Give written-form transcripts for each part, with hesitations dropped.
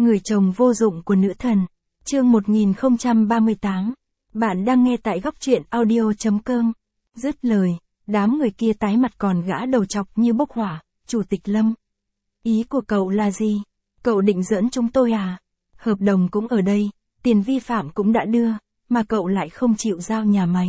Người chồng vô dụng của nữ thần. Chương 1038. Bạn đang nghe tại góc truyện audio.com. Dứt lời, đám người kia tái mặt còn gã đầu chọc như bốc hỏa. Chủ tịch Lâm. Ý của cậu là gì? Cậu định giỡn chúng tôi à? Hợp đồng cũng ở đây, tiền vi phạm cũng đã đưa, mà cậu lại không chịu giao nhà máy.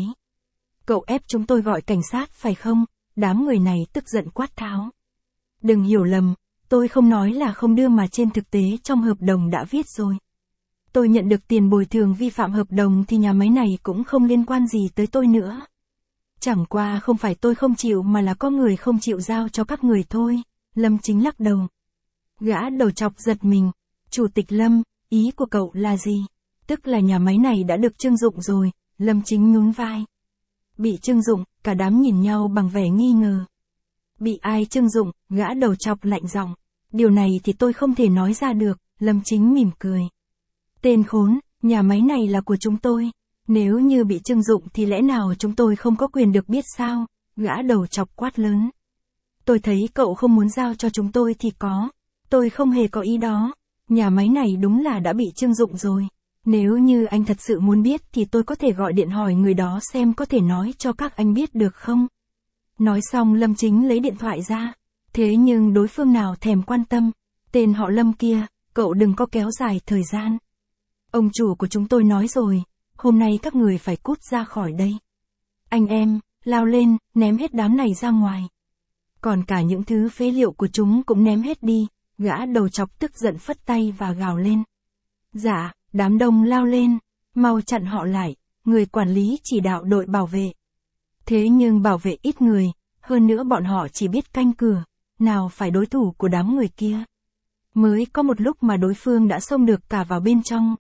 Cậu ép chúng tôi gọi cảnh sát phải không? Đám người này tức giận quát tháo. Đừng hiểu lầm, tôi không nói là không đưa mà trên thực tế trong hợp đồng đã viết rồi. Tôi nhận được tiền bồi thường vi phạm hợp đồng thì nhà máy này cũng không liên quan gì tới tôi nữa. Chẳng qua không phải tôi không chịu mà là có người không chịu giao cho các người thôi. Lâm Chính lắc đầu. Gã đầu chọc giật mình. Chủ tịch Lâm, ý của cậu là gì? Tức là nhà máy này đã được trưng dụng rồi. Lâm Chính nhún vai. Bị trưng dụng, cả đám nhìn nhau bằng vẻ nghi ngờ. Bị ai trưng dụng? Gã đầu chọc lạnh giọng. Điều này thì tôi không thể nói ra được. Lâm Chính mỉm cười. Tên khốn, nhà máy này là của chúng tôi. Nếu như bị trưng dụng thì lẽ nào chúng tôi không có quyền được biết sao? Gã đầu chọc quát lớn. Tôi thấy cậu không muốn giao cho chúng tôi thì có. Tôi không hề có ý đó. Nhà máy này đúng là đã bị trưng dụng rồi. Nếu như anh thật sự muốn biết thì tôi có thể gọi điện hỏi người đó xem có thể nói cho các anh biết được không? Nói xong Lâm Chính lấy điện thoại ra. Thế nhưng đối phương nào thèm quan tâm. Tên họ Lâm kia, cậu đừng có kéo dài thời gian. Ông chủ của chúng tôi nói rồi, hôm nay các người phải cút ra khỏi đây. Anh em, lao lên, ném hết đám này ra ngoài. Còn cả những thứ phế liệu của chúng cũng ném hết đi. Gã đầu chọc tức giận phất tay và gào lên. Dạ, đám đông lao lên, mau chặn họ lại, người quản lý chỉ đạo đội bảo vệ. Thế nhưng bảo vệ ít người, hơn nữa bọn họ chỉ biết canh cửa, nào phải đối thủ của đám người kia. Mới có một lúc mà đối phương đã xông được cả vào bên trong.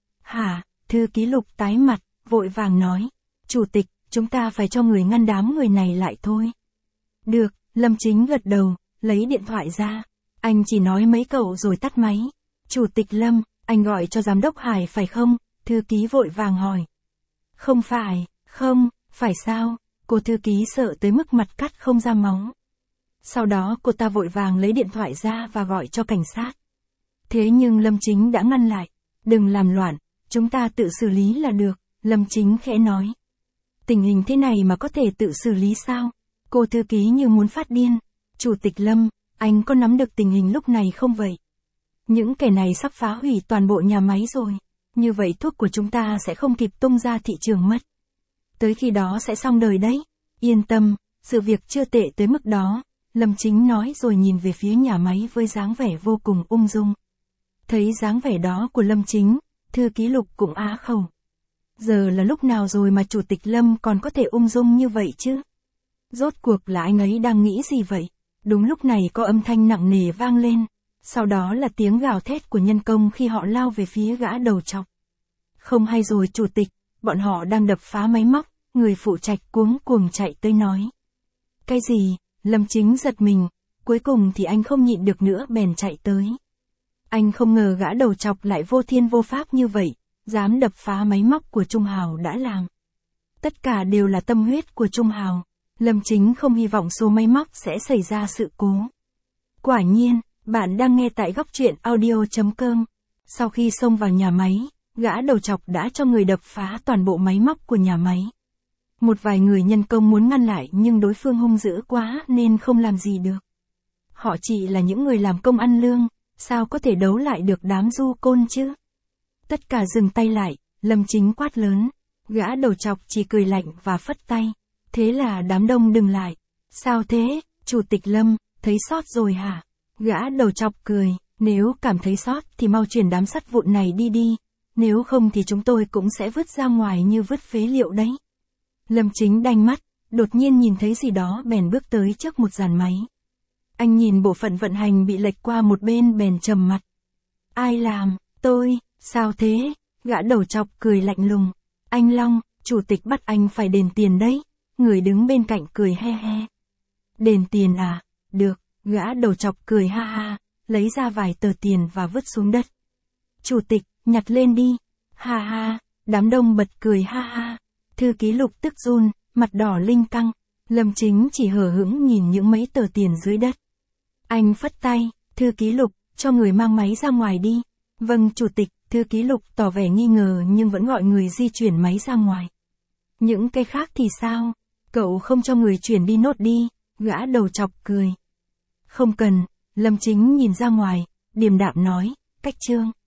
Hả, thư ký Lục tái mặt, vội vàng nói. Chủ tịch, chúng ta phải cho người ngăn đám người này lại thôi. Được, Lâm Chính gật đầu, lấy điện thoại ra. Anh chỉ nói mấy cậu rồi tắt máy. Chủ tịch Lâm, anh gọi cho giám đốc Hải phải không? Thư ký vội vàng hỏi. Không phải, không, phải sao? Cô thư ký sợ tới mức mặt cắt không ra máu. Sau đó cô ta vội vàng lấy điện thoại ra và gọi cho cảnh sát. Thế nhưng Lâm Chính đã ngăn lại. Đừng làm loạn, chúng ta tự xử lý là được, Lâm Chính khẽ nói. Tình hình thế này mà có thể tự xử lý sao? Cô thư ký như muốn phát điên. Chủ tịch Lâm, anh có nắm được tình hình lúc này không vậy? Những kẻ này sắp phá hủy toàn bộ nhà máy rồi. Như vậy thuốc của chúng ta sẽ không kịp tung ra thị trường mất. Tới khi đó sẽ xong đời đấy. Yên tâm, sự việc chưa tệ tới mức đó. Lâm Chính nói rồi nhìn về phía nhà máy với dáng vẻ vô cùng ung dung. Thấy dáng vẻ đó của Lâm Chính, thư ký Lục cũng á khẩu. Giờ là lúc nào rồi mà chủ tịch Lâm còn có thể ung dung như vậy chứ? Rốt cuộc là anh ấy đang nghĩ gì vậy? Đúng lúc này có âm thanh nặng nề vang lên. Sau đó là tiếng gào thét của nhân công khi họ lao về phía gã đầu chọc. Không hay rồi chủ tịch, bọn họ đang đập phá máy móc, người phụ trách cuống cuồng chạy tới nói. Cái gì? Lâm Chính giật mình, cuối cùng thì anh không nhịn được nữa bèn chạy tới. Anh không ngờ gã đầu chọc lại vô thiên vô pháp như vậy, dám đập phá máy móc của Trung Hào đã làm. Tất cả đều là tâm huyết của Trung Hào. Lâm Chính không hy vọng số máy móc sẽ xảy ra sự cố. Quả nhiên, bạn đang nghe tại góc truyện audio.com. Sau khi xông vào nhà máy, gã đầu chọc đã cho người đập phá toàn bộ máy móc của nhà máy. Một vài người nhân công muốn ngăn lại nhưng đối phương hung dữ quá nên không làm gì được. Họ chỉ là những người làm công ăn lương, sao có thể đấu lại được đám du côn chứ? Tất cả dừng tay lại, Lâm Chính quát lớn. Gã đầu chọc chỉ cười lạnh và phất tay. Thế là đám đông đừng lại. Sao thế, chủ tịch Lâm, thấy sót rồi hả? Gã đầu chọc cười, nếu cảm thấy sót thì mau chuyển đám sắt vụn này đi đi. Nếu không thì chúng tôi cũng sẽ vứt ra ngoài như vứt phế liệu đấy. Lâm Chính đanh mắt, đột nhiên nhìn thấy gì đó bèn bước tới trước một dàn máy. Anh nhìn bộ phận vận hành bị lệch qua một bên bèn trầm mặt. Ai làm? Tôi, sao thế? Gã đầu chọc cười lạnh lùng. Anh Long, chủ tịch bắt anh phải đền tiền đấy. Người đứng bên cạnh cười he he. Đền tiền à? Được, gã đầu chọc cười ha ha, lấy ra vài tờ tiền và vứt xuống đất. Chủ tịch, nhặt lên đi. Ha ha, đám đông bật cười ha ha. Thư ký Lục tức run, mặt đỏ linh căng. Lâm Chính chỉ hờ hững nhìn những mấy tờ tiền dưới đất. Anh phất tay, thư ký Lục, cho người mang máy ra ngoài đi. Vâng chủ tịch, thư ký Lục tỏ vẻ nghi ngờ nhưng vẫn gọi người di chuyển máy ra ngoài. Những cái khác thì sao? Cậu không cho người chuyển đi nốt đi, gã đầu chọc cười. Không cần, Lâm Chính nhìn ra ngoài, điềm đạm nói, cách Trương.